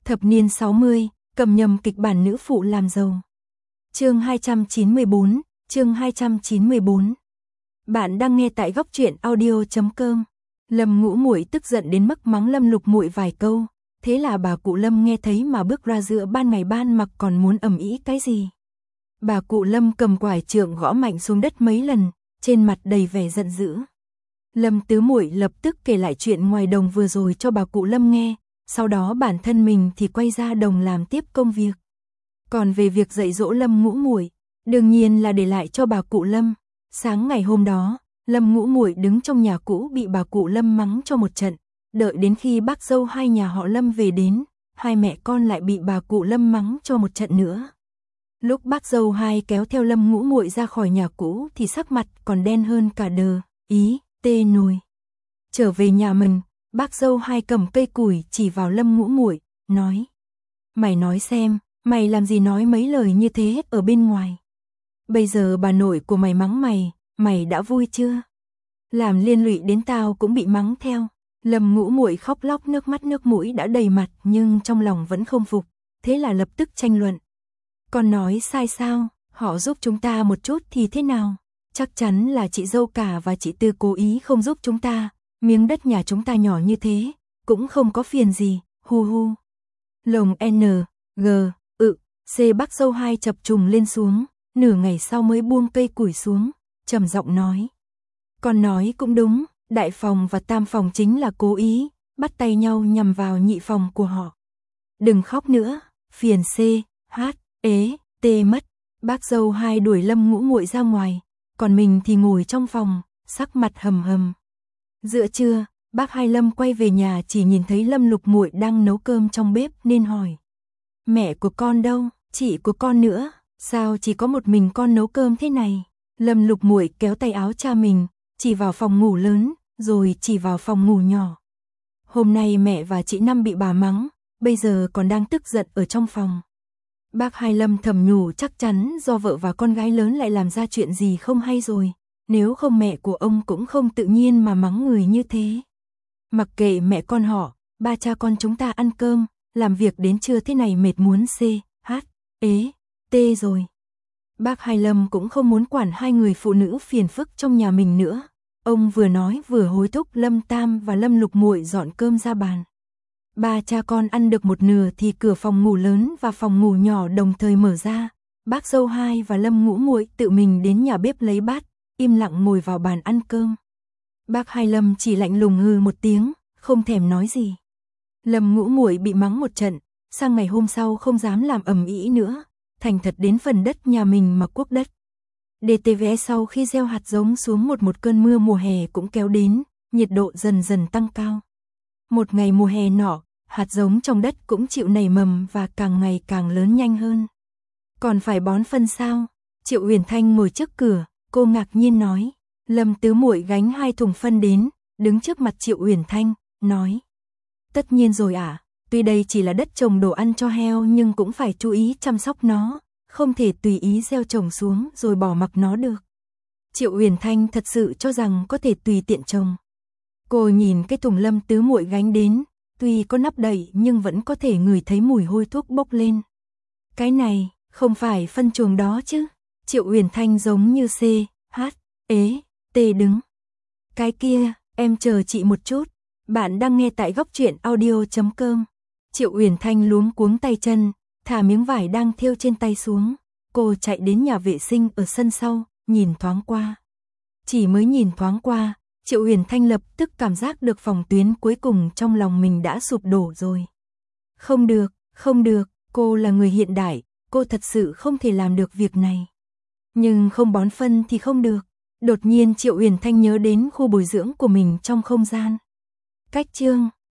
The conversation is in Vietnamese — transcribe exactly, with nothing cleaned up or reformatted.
Thập niên sáu mươi, cầm nhầm kịch bản nữ phụ làm giàu. Chương hai trăm chín mươi tư, chương hai trăm chín mươi tư. Bạn đang nghe tại góc truyện audio chấm com. Lâm Ngũ Muội tức giận đến mức mắng Lâm Lục Muội vài câu, thế là bà cụ Lâm nghe thấy mà bước ra giữa ban ngày ban mặt còn muốn ầm ĩ cái gì. Bà cụ Lâm cầm quải trượng gõ mạnh xuống đất mấy lần, trên mặt đầy vẻ giận dữ. Lâm Tứ Muội lập tức kể lại chuyện ngoài đồng vừa rồi cho bà cụ Lâm nghe, sau đó bản thân mình thì quay ra đồng làm tiếp công việc. Còn về việc dạy dỗ Lâm Ngũ Muội, đương nhiên là để lại cho bà cụ Lâm. Sáng ngày hôm đó, Lâm Ngũ Muội đứng trong nhà cũ bị bà cụ Lâm mắng cho một trận, đợi đến khi bác dâu hai nhà họ Lâm về đến, hai mẹ con lại bị bà cụ Lâm mắng cho một trận nữa. Lúc bác dâu hai kéo theo Lâm Ngũ Muội ra khỏi nhà cũ thì sắc mặt còn đen hơn cả đờ, ý, tê nồi. Trở về nhà mình, bác dâu hai cầm cây củi chỉ vào Lâm Ngũ Muội, nói: "Mày nói xem, mày làm gì nói mấy lời như thế ở bên ngoài? Bây giờ bà nội của mày mắng mày, mày đã vui chưa? Làm liên lụy đến tao cũng bị mắng theo." Lâm Ngũ Muội khóc lóc, nước mắt nước mũi đã đầy mặt nhưng trong lòng vẫn không phục, thế là lập tức tranh luận. "Con nói sai sao? Họ giúp chúng ta một chút thì thế nào? Chắc chắn là chị dâu cả và chị Tư cố ý không giúp chúng ta, miếng đất nhà chúng ta nhỏ như thế, cũng không có phiền gì, hu hu." Lồng N, G, ự, C bác dâu hai chập trùng lên xuống, nửa ngày sau mới buông cây củi xuống, trầm giọng nói: "Con nói cũng đúng, đại phòng và tam phòng chính là cố ý, bắt tay nhau nhằm vào nhị phòng của họ. Đừng khóc nữa, phiền C, H, ế, T mất." Bác dâu hai đuổi Lâm Ngũ Muội ra ngoài, còn mình thì ngồi trong phòng, sắc mặt hầm hầm. Giữa trưa, bác hai Lâm quay về nhà chỉ nhìn thấy Lâm Lục Muội đang nấu cơm trong bếp nên hỏi: "Mẹ của con đâu, chị của con nữa, sao chỉ có một mình con nấu cơm thế này?" Lâm Lục Muội kéo tay áo cha mình, chỉ vào phòng ngủ lớn, rồi chỉ vào phòng ngủ nhỏ. "Hôm nay mẹ và chị Năm bị bà mắng, bây giờ còn đang tức giận ở trong phòng." Bác hai Lâm thầm nhủ chắc chắn do vợ và con gái lớn lại làm ra chuyện gì không hay rồi, nếu không mẹ của ông cũng không tự nhiên mà mắng người như thế. "Mặc kệ mẹ con họ, ba cha con chúng ta ăn cơm, làm việc đến trưa thế này mệt muốn C, H, ế, T rồi." Bác hai Lâm cũng không muốn quản hai người phụ nữ phiền phức trong nhà mình nữa. Ông vừa nói vừa hối thúc Lâm Tam và Lâm Lục Muội dọn cơm ra bàn. Ba cha con ăn được một nửa thì cửa phòng ngủ lớn và phòng ngủ nhỏ đồng thời mở ra. Bác dâu hai và Lâm Ngũ Muội tự mình đến nhà bếp lấy bát, im lặng ngồi vào bàn ăn cơm. Bác hai Lâm chỉ lạnh lùng hừ một tiếng, không thèm nói gì. Lâm Ngũ Muội bị mắng một trận, sang ngày hôm sau không dám làm ầm ĩ nữa, thành thật đến phần đất nhà mình mà cuốc đất. đê tê vê sau khi gieo hạt giống xuống một một cơn mưa mùa hè cũng kéo đến, nhiệt độ dần dần tăng cao. Một ngày mùa hè nọ, hạt giống trong đất cũng chịu nảy mầm và càng ngày càng lớn nhanh hơn. "Còn phải bón phân sao?" Triệu Uyển Thanh ngồi trước cửa, cô ngạc nhiên nói. Lâm Tứ Muội gánh hai thùng phân đến, đứng trước mặt Triệu Uyển Thanh, nói: "Tất nhiên rồi ạ, à, tuy đây chỉ là đất trồng đồ ăn cho heo nhưng cũng phải chú ý chăm sóc nó, không thể tùy ý gieo trồng xuống rồi bỏ mặc nó được." Triệu Uyển Thanh thật sự cho rằng có thể tùy tiện trồng. Cô nhìn cái thùng Lâm Tứ Muội gánh đến, tuy có nắp đậy nhưng vẫn có thể ngửi thấy mùi hôi thuốc bốc lên. "Cái này, không phải phân chuồng đó chứ?" Triệu Uyển Thanh giống như C, H, ế, T đứng. "Cái kia, em chờ chị một chút." Bạn đang nghe tại góc truyện audio chấm com. Triệu Uyển Thanh luống cuống tay chân, thả miếng vải đang thêu trên tay xuống. Cô chạy đến nhà vệ sinh ở sân sau, nhìn thoáng qua. Chỉ mới nhìn thoáng qua, Triệu Uyển Thanh lập tức cảm giác được phòng tuyến cuối cùng trong lòng mình đã sụp đổ rồi. Không được, không được, cô là người hiện đại, cô thật sự không thể làm được việc này. Nhưng không bón phân thì không được. Đột nhiên Triệu Uyển Thanh nhớ đến khu bồi dưỡng của mình trong không gian. Cách chương